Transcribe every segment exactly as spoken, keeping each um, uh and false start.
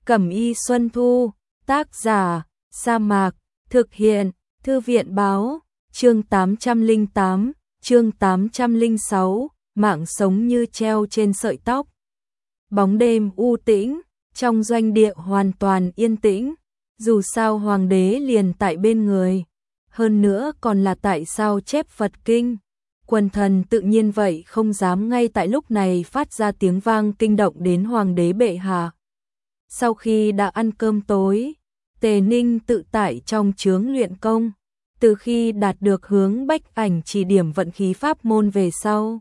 Cẩm y Xuân Thu, tác giả, Sa Mạc, thực hiện, Thư viện báo, chương tám trăm lẻ tám, chương tám trăm lẻ sáu, mạng sống như treo trên sợi tóc. Bóng đêm u tĩnh, trong doanh địa hoàn toàn yên tĩnh, dù sao hoàng đế liền tại bên người, hơn nữa còn là tại sao chép Phật kinh. Quần thần tự nhiên vậy không dám ngay tại lúc này phát ra tiếng vang kinh động đến hoàng đế bệ hạ. Sau khi đã ăn cơm tối, Tề Ninh tự tại trong chướng luyện công, từ khi đạt được hướng Bách Ảnh chỉ điểm vận khí pháp môn về sau.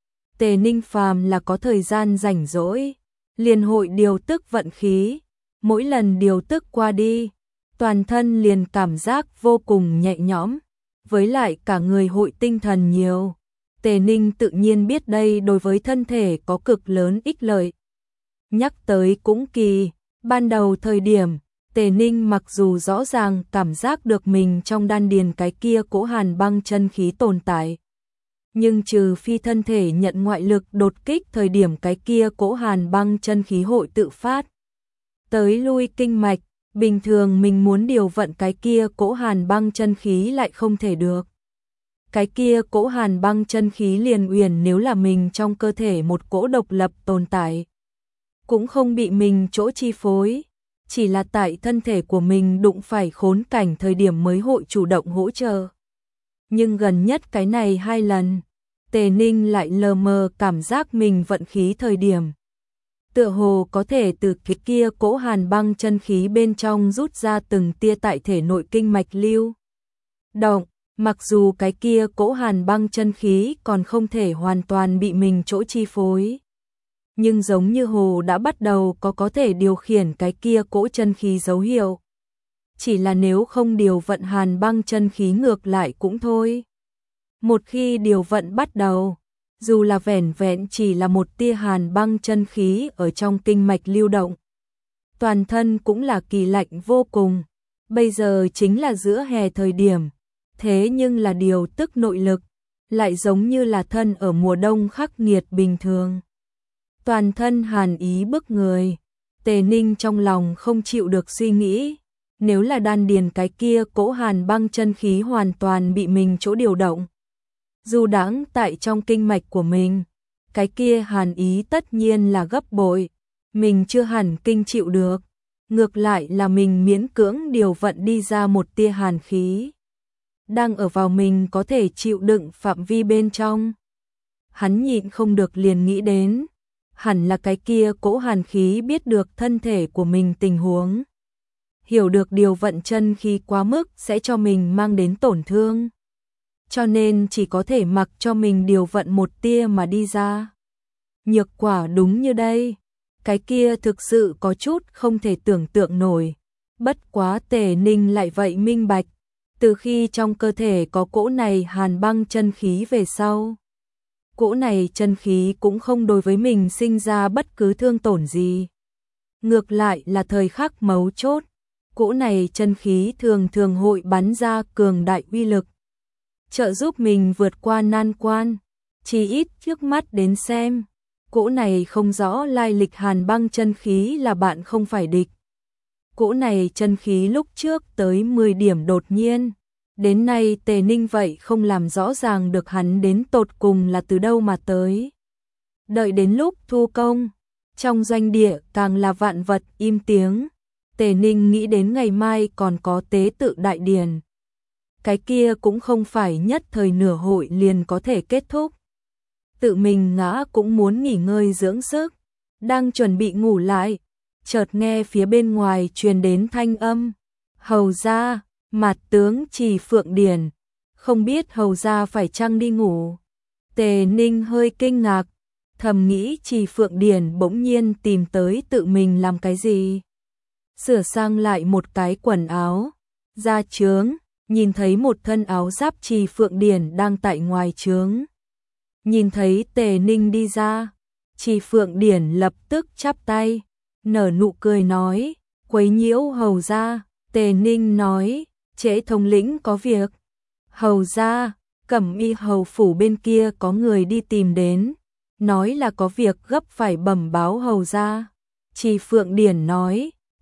Tề Ninh phàm là có thời gian rảnh rỗi, liền hội điều tức vận khí, mỗi lần điều tức qua đi, toàn thân liền cảm giác vô cùng nhẹ nhõm, với lại cả người hội tinh thần nhiều. Tề Ninh tự nhiên biết đây đối với thân thể có cực lớn ích lợi. Nhắc tới cũng kỳ, ban đầu thời điểm, Tề Ninh mặc dù rõ ràng cảm giác được mình trong đan điền cái kia cỗ hàn băng chân khí tồn tại, nhưng trừ phi thân thể nhận ngoại lực đột kích thời điểm cái kia cỗ hàn băng chân khí hội tự phát tới lui kinh mạch, bình thường mình muốn điều vận cái kia cỗ hàn băng chân khí lại không thể được. Cái kia cỗ hàn băng chân khí liền uyển nếu là mình trong cơ thể một cỗ độc lập tồn tại, cũng không bị mình chỗ chi phối, chỉ là tại thân thể của mình đụng phải khốn cảnh thời điểm mới hội chủ động hỗ trợ. Nhưng gần nhất cái này hai lần, Tề Ninh lại lờ mờ cảm giác mình vận khí thời điểm, tựa hồ có thể từ cái kia cỗ hàn băng chân khí bên trong rút ra từng tia tại thể nội kinh mạch lưu động, mặc dù cái kia cỗ hàn băng chân khí còn không thể hoàn toàn bị mình chỗ chi phối, nhưng giống như hồ đã bắt đầu có có thể điều khiển cái kia cỗ chân khí dấu hiệu. Chỉ là nếu không điều vận hàn băng chân khí ngược lại cũng thôi. Một khi điều vận bắt đầu, dù là vẻn vẹn chỉ là một tia hàn băng chân khí ở trong kinh mạch lưu động, toàn thân cũng là kỳ lạnh vô cùng. Bây giờ chính là giữa hè thời điểm, thế nhưng là điều tức nội lực, lại giống như là thân ở mùa đông khắc nghiệt bình thường. Toàn thân hàn ý bức người, Tề Ninh trong lòng không chịu được suy nghĩ, nếu là đan điền cái kia cỗ hàn băng chân khí hoàn toàn bị mình chỗ điều động, dù đáng tại trong kinh mạch của mình, cái kia hàn ý tất nhiên là gấp bội, mình chưa hẳn kinh chịu được, ngược lại là mình miễn cưỡng điều vận đi ra một tia hàn khí, đang ở vào mình có thể chịu đựng phạm vi bên trong. Hắn nhịn không được liền nghĩ đến, hẳn là cái kia cỗ hàn khí biết được thân thể của mình tình huống, hiểu được điều vận chân khí quá mức sẽ cho mình mang đến tổn thương, cho nên chỉ có thể mặc cho mình điều vận một tia mà đi ra. Nhược quả đúng như đây, cái kia thực sự có chút không thể tưởng tượng nổi, bất quá Tề Ninh lại vậy minh bạch, từ khi trong cơ thể có cỗ này hàn băng chân khí về sau, cỗ này chân khí cũng không đối với mình sinh ra bất cứ thương tổn gì. Ngược lại là thời khắc mấu chốt, cỗ này chân khí thường thường hội bắn ra cường đại uy lực, trợ giúp mình vượt qua nan quan. Chỉ ít trước mắt đến xem, cỗ này không rõ lai lịch hàn băng chân khí là bạn không phải địch. Cỗ này chân khí lúc trước tới mười điểm đột nhiên, đến nay Tề Ninh vậy không làm rõ ràng được hắn đến tột cùng là từ đâu mà tới. Đợi đến lúc thu công, trong doanh địa càng là vạn vật im tiếng, Tề Ninh nghĩ đến ngày mai còn có tế tự đại điển. Cái kia cũng không phải nhất thời nửa hội liền có thể kết thúc. Tự mình ngã cũng muốn nghỉ ngơi dưỡng sức, đang chuẩn bị ngủ lại, chợt nghe phía bên ngoài truyền đến thanh âm, hầu gia, Mạt tướng Trì Phượng Điển, không biết hầu gia phải chăng đi ngủ. Tề Ninh hơi kinh ngạc, thầm nghĩ Trì Phượng Điển bỗng nhiên tìm tới tự mình làm cái gì. Sửa sang lại một cái quần áo, ra trướng, nhìn thấy một thân áo giáp Trì Phượng Điển đang tại ngoài trướng. Nhìn thấy Tề Ninh đi ra, Trì Phượng Điển lập tức chắp tay, nở nụ cười nói, quấy nhiễu hầu gia. Tề Ninh nói, trễ thống lĩnh có việc. Hầu gia, Cẩm y hầu phủ bên kia có người đi tìm đến, nói là có việc gấp phải bẩm báo hầu gia. Trì Phượng Điển nói,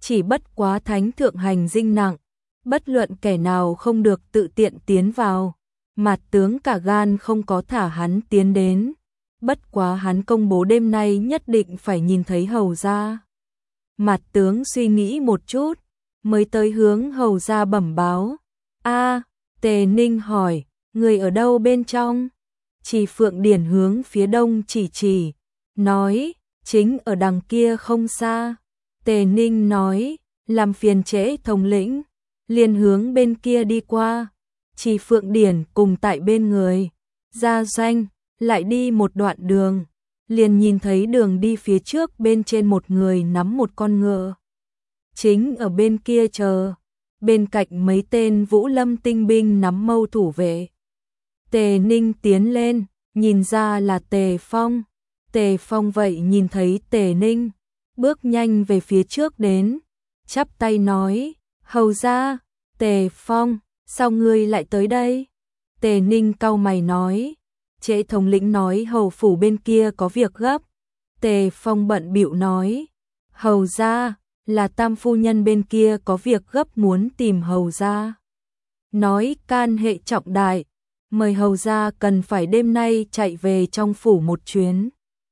chỉ bất quá thánh thượng hành dinh nặng, bất luận kẻ nào không được tự tiện tiến vào. Mạt tướng cả gan không có thả hắn tiến đến, bất quá hắn công bố đêm nay nhất định phải nhìn thấy hầu gia. Mạt tướng suy nghĩ một chút, mới tới hướng hầu gia bẩm báo. A, Tề Ninh hỏi, người ở đâu bên trong? Chỉ Phượng Điển hướng phía đông chỉ chỉ, nói, chính ở đằng kia không xa. Tề Ninh nói, làm phiền trễ thống lĩnh, liền hướng bên kia đi qua. Chỉ Phượng Điển cùng tại bên người, ra doanh, lại đi một đoạn đường, liền nhìn thấy đường đi phía trước bên trên một người nắm một con ngựa. Chính ở bên kia chờ, bên cạnh mấy tên Vũ Lâm tinh binh nắm mâu thủ vệ. Tề Ninh tiến lên, nhìn ra là Tề Phong. Tề Phong vậy nhìn thấy Tề Ninh, bước nhanh về phía trước đến, chắp tay nói, hầu gia. Tề Phong, sao ngươi lại tới đây? Tề Ninh cau mày nói, trễ thống lĩnh nói hầu phủ bên kia có việc gấp. Tề Phong bận bịu nói, hầu gia, là tam phu nhân bên kia có việc gấp muốn tìm hầu gia. Nói can hệ trọng đại, mời hầu gia cần phải đêm nay chạy về trong phủ một chuyến.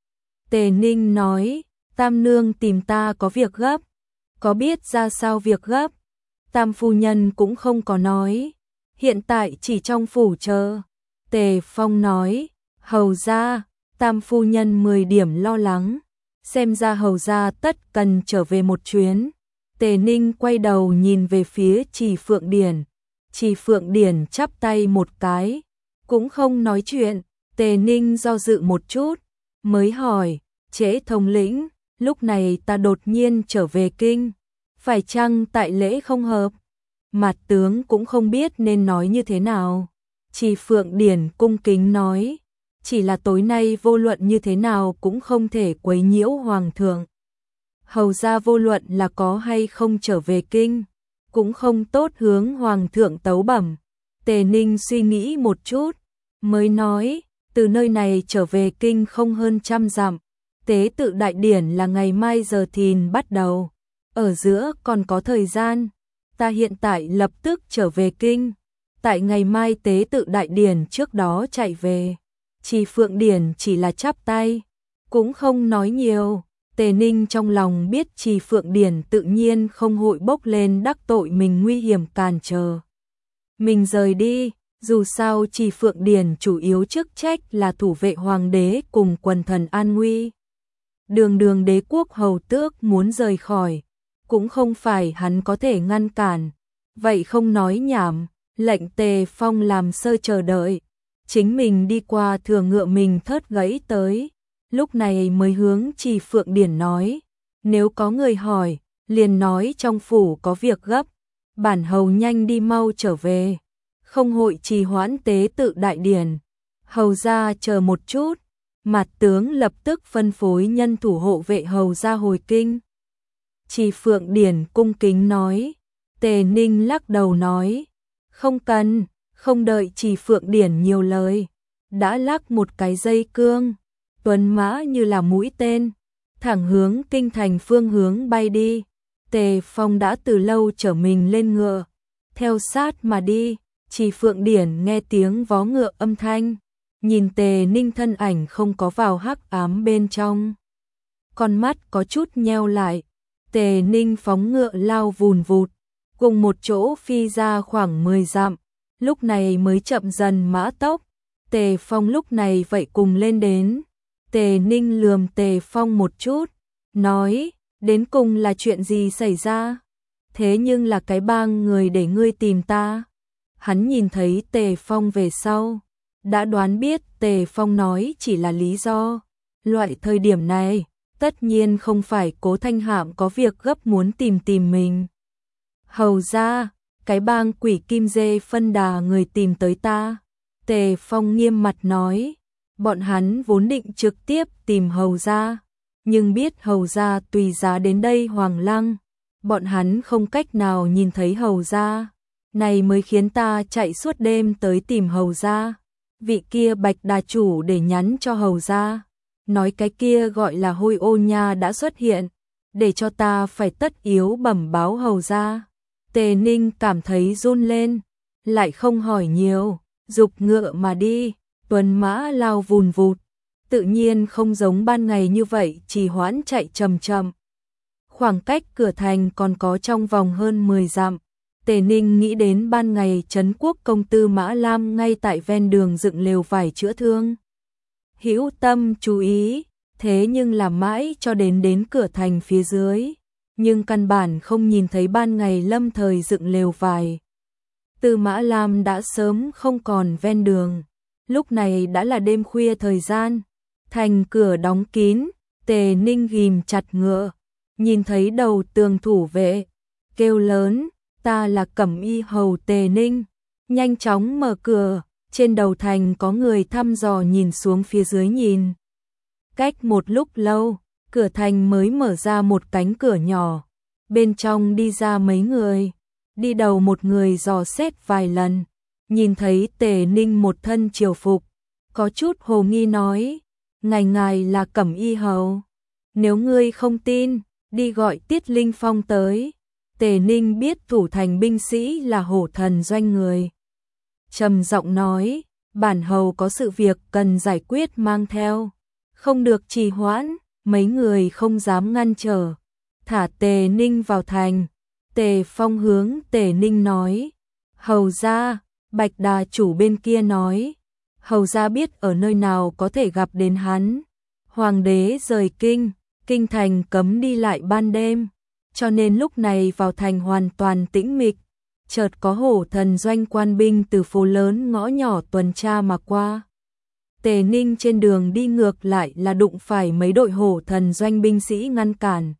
Tề Ninh nói, tam nương tìm ta có việc gấp, có biết ra sao việc gấp? Tam phu nhân cũng không có nói, hiện tại chỉ trong phủ chờ. Tề Phong nói, hầu gia, tam phu nhân mười điểm lo lắng, xem ra hầu gia tất cần trở về một chuyến. Tề Ninh quay đầu nhìn về phía Chỉ Phượng Điển, Chỉ Phượng Điển chắp tay một cái, cũng không nói chuyện. Tề Ninh do dự một chút, mới hỏi, trễ thống lĩnh, lúc này ta đột nhiên trở về kinh, phải chăng tại lễ không hợp? Mạt tướng cũng không biết nên nói như thế nào. Chỉ Phượng Điển cung kính nói, chỉ là tối nay vô luận như thế nào cũng không thể quấy nhiễu hoàng thượng. Hầu gia vô luận là có hay không trở về kinh, cũng không tốt hướng hoàng thượng tấu bẩm. Tề Ninh suy nghĩ một chút, mới nói, từ nơi này trở về kinh không hơn trăm dặm, tế tự đại điển là ngày mai giờ thìn bắt đầu, ở giữa còn có thời gian, ta hiện tại lập tức trở về kinh, tại ngày mai tế tự đại điển trước đó chạy về. Chỉ Phượng Điển chỉ là chắp tay, cũng không nói nhiều. Tề Ninh trong lòng biết Chỉ Phượng Điển tự nhiên không hội bốc lên đắc tội mình nguy hiểm cản trở mình rời đi, dù sao Chỉ Phượng Điển chủ yếu chức trách là thủ vệ hoàng đế cùng quần thần an nguy. Đường đường đế quốc hầu tước muốn rời khỏi, cũng không phải hắn có thể ngăn cản, vậy không nói nhảm, lệnh Tề Phong làm sơ chờ đợi, chính mình đi qua thừa ngựa mình thớt gãy tới, lúc này mới hướng Chỉ Phượng Điển nói, nếu có người hỏi, liền nói trong phủ có việc gấp, bản hầu nhanh đi mau trở về, không hội trì hoãn tế tự đại điển. Hầu gia chờ một chút, Mạt tướng lập tức phân phối nhân thủ hộ vệ hầu gia hồi kinh. Chỉ Phượng Điển cung kính nói. Tề Ninh lắc đầu nói, không cần, không đợi Chỉ Phượng Điển nhiều lời, đã lắc một cái dây cương, tuấn mã như là mũi tên, thẳng hướng kinh thành phương hướng bay đi. Tề Phong đã từ lâu chở mình lên ngựa, theo sát mà đi. Chỉ Phượng Điển nghe tiếng vó ngựa âm thanh, nhìn Tề Ninh thân ảnh không có vào hắc ám bên trong, con mắt có chút nheo lại. Tề Ninh phóng ngựa lao vùn vụt, cùng một chỗ phi ra khoảng mười dặm, lúc này mới chậm dần mã tốc. Tề Phong lúc này vậy cùng lên đến. Tề Ninh lườm Tề Phong một chút, nói, đến cùng là chuyện gì xảy ra? Thế nhưng là cái bang người để ngươi tìm ta. Hắn nhìn thấy Tề Phong về sau, đã đoán biết Tề Phong nói chỉ là lý do. Loại thời điểm này, tất nhiên không phải Cố Thanh Hạm có việc gấp muốn tìm tìm mình. Hầu ra, cái bang quỷ kim dê phân đà người tìm tới ta. Tề Phong nghiêm mặt nói, bọn hắn vốn định trực tiếp tìm hầu ra, nhưng biết hầu ra tùy giá đến đây Hoàng Lăng, bọn hắn không cách nào nhìn thấy hầu ra, này mới khiến ta chạy suốt đêm tới tìm hầu ra. Vị kia Bạch đà chủ để nhắn cho hầu ra, nói cái kia gọi là Hôi Ô Nha đã xuất hiện, để cho ta phải tất yếu bẩm báo hầu ra. Tề Ninh cảm thấy run lên, lại không hỏi nhiều, dục ngựa mà đi, tuần mã lao vùn vụt, tự nhiên không giống ban ngày như vậy trì hoãn chạy chậm chậm. Khoảng cách cửa thành còn có trong vòng hơn mười dặm. Tề Ninh nghĩ đến ban ngày Trấn Quốc công tư Mã Lam ngay tại ven đường dựng lều vải chữa thương. Hữu tâm chú ý, thế nhưng làm mãi cho đến đến cửa thành phía dưới, nhưng căn bản không nhìn thấy ban ngày lâm thời dựng lều vải. Tư Mã Lam đã sớm không còn ven đường, lúc này đã là đêm khuya thời gian, thành cửa đóng kín, Tề Ninh ghim chặt ngựa, nhìn thấy đầu tường thủ vệ, kêu lớn, ta là Cẩm Y hầu Tề Ninh, nhanh chóng mở cửa. Trên đầu thành có người thăm dò nhìn xuống phía dưới nhìn. Cách một lúc lâu, cửa thành mới mở ra một cánh cửa nhỏ, bên trong đi ra mấy người, đi đầu một người dò xét vài lần, nhìn thấy Tề Ninh một thân triều phục, có chút hồ nghi nói, ngài ngài là Cẩm Y hầu, nếu ngươi không tin, đi gọi Tiết Linh Phong tới. Tề Ninh biết thủ thành binh sĩ là Hổ Thần doanh người, trầm giọng nói, bản hầu có sự việc cần giải quyết mang theo, không được trì hoãn, mấy người không dám ngăn trở, thả Tề Ninh vào thành. Tề Phong hướng Tề Ninh nói, hầu gia, Bạch Đà chủ bên kia nói, hầu gia biết ở nơi nào có thể gặp đến hắn. Hoàng đế rời kinh, kinh thành cấm đi lại ban đêm, cho nên lúc này vào thành hoàn toàn tĩnh mịch. Chợt có Hổ Thần doanh quan binh từ phố lớn ngõ nhỏ tuần tra mà qua. Tề Ninh trên đường đi ngược lại là đụng phải mấy đội Hổ Thần doanh binh sĩ ngăn cản.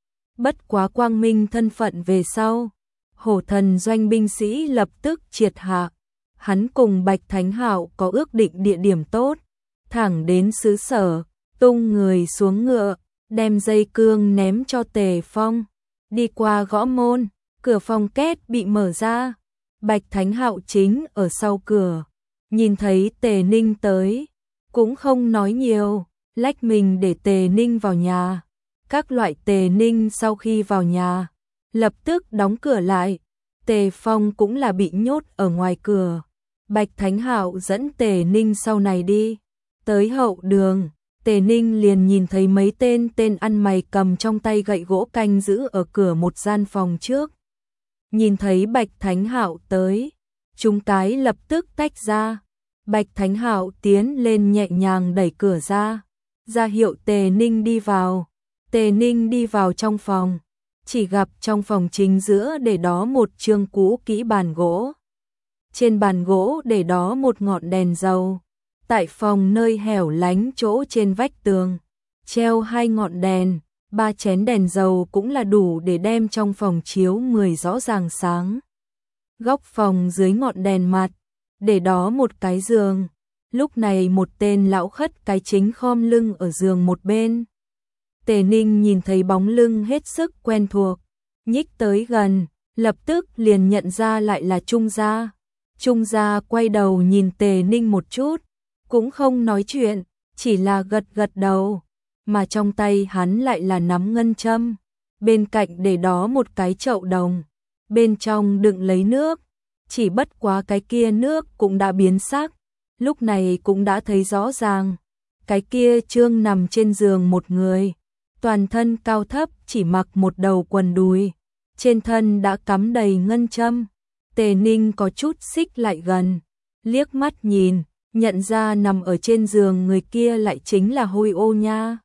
Bất quá quang minh thân phận về sau, Hổ Thần doanh binh sĩ lập tức triệt hạ. Hắn cùng Bạch Thánh Hạo có ước định địa điểm tốt, thẳng đến xứ sở, tung người xuống ngựa, đem dây cương ném cho Tề Phong, đi qua gõ môn. Cửa phòng két bị mở ra, Bạch Thánh Hạo chính ở sau cửa, nhìn thấy Tề Ninh tới, cũng không nói nhiều, lách mình để Tề Ninh vào nhà. Các loại Tề Ninh sau khi vào nhà, lập tức đóng cửa lại, Tề Phong cũng là bị nhốt ở ngoài cửa. Bạch Thánh Hạo dẫn Tề Ninh sau này đi, tới hậu đường, Tề Ninh liền nhìn thấy mấy tên tên ăn mày cầm trong tay gậy gỗ canh giữ ở cửa một gian phòng trước. Nhìn thấy Bạch Thánh Hạo tới, chúng cái lập tức tách ra. Bạch Thánh Hạo tiến lên nhẹ nhàng đẩy cửa ra, ra hiệu Tề Ninh đi vào. Tề Ninh đi vào trong phòng, chỉ gặp trong phòng chính giữa để đó một chương cũ kỹ bàn gỗ. Trên bàn gỗ để đó một ngọn đèn dầu. Tại phòng nơi hẻo lánh chỗ trên vách tường, treo hai ngọn đèn. Ba chén đèn dầu cũng là đủ để đem trong phòng chiếu mười rõ ràng sáng. Góc phòng dưới ngọn đèn mặt, để đó một cái giường. Lúc này một tên lão khất cái chính khom lưng ở giường một bên. Tề Ninh nhìn thấy bóng lưng hết sức quen thuộc, nhích tới gần, lập tức liền nhận ra lại là Trung Gia. Trung Gia quay đầu nhìn Tề Ninh một chút, cũng không nói chuyện, chỉ là gật gật đầu. Mà trong tay hắn lại là nắm ngân châm, bên cạnh để đó một cái chậu đồng, bên trong đựng lấy nước, chỉ bất quá cái kia nước cũng đã biến sắc, lúc này cũng đã thấy rõ ràng, cái kia trương nằm trên giường một người, toàn thân cao thấp chỉ mặc một đầu quần đùi, trên thân đã cắm đầy ngân châm. Tề Ninh có chút xích lại gần, liếc mắt nhìn, nhận ra nằm ở trên giường người kia lại chính là Hôi Ô Nha.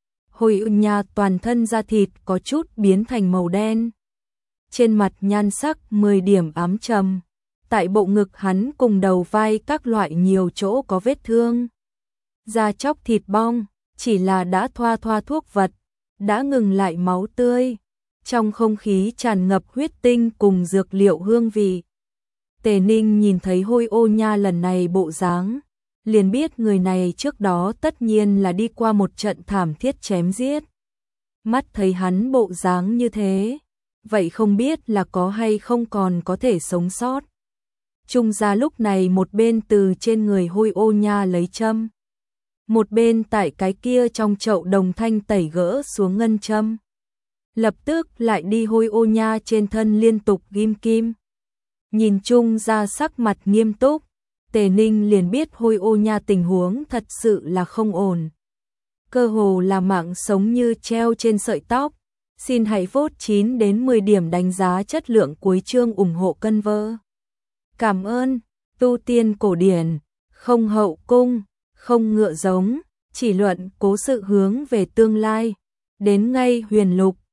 Hôi Ô Nha toàn thân da thịt có chút biến thành màu đen, trên mặt nhan sắc mười điểm ám trầm, tại bộ ngực hắn cùng đầu vai các loại nhiều chỗ có vết thương, da chóc thịt bong, chỉ là đã thoa thoa thuốc vật, đã ngừng lại máu tươi, trong không khí tràn ngập huyết tinh cùng dược liệu hương vị. Tề Ninh nhìn thấy Hôi Ô Nha lần này bộ dáng, liền biết người này trước đó tất nhiên là đi qua một trận thảm thiết chém giết. Mắt thấy hắn bộ dáng như thế, vậy không biết là có hay không còn có thể sống sót. Trung Gia lúc này một bên từ trên người Hôi Ô Nha lấy châm, một bên tại cái kia trong chậu đồng thanh tẩy gỡ xuống ngân châm. lập tức lại đi hôi ô nha trên thân liên tục ghim kim. Nhìn chung ra sắc mặt nghiêm túc, Tề Ninh liền biết hôi ô nha tình huống thật sự là không ổn. Cơ hồ là mạng sống như treo trên sợi tóc. Xin hãy vote chín đến mười điểm đánh giá chất lượng cuối chương ủng hộ cân vơ. Cảm ơn, tu tiên cổ điển, không hậu cung, không ngựa giống, chỉ luận cố sự hướng về tương lai. Đến ngay huyền lục.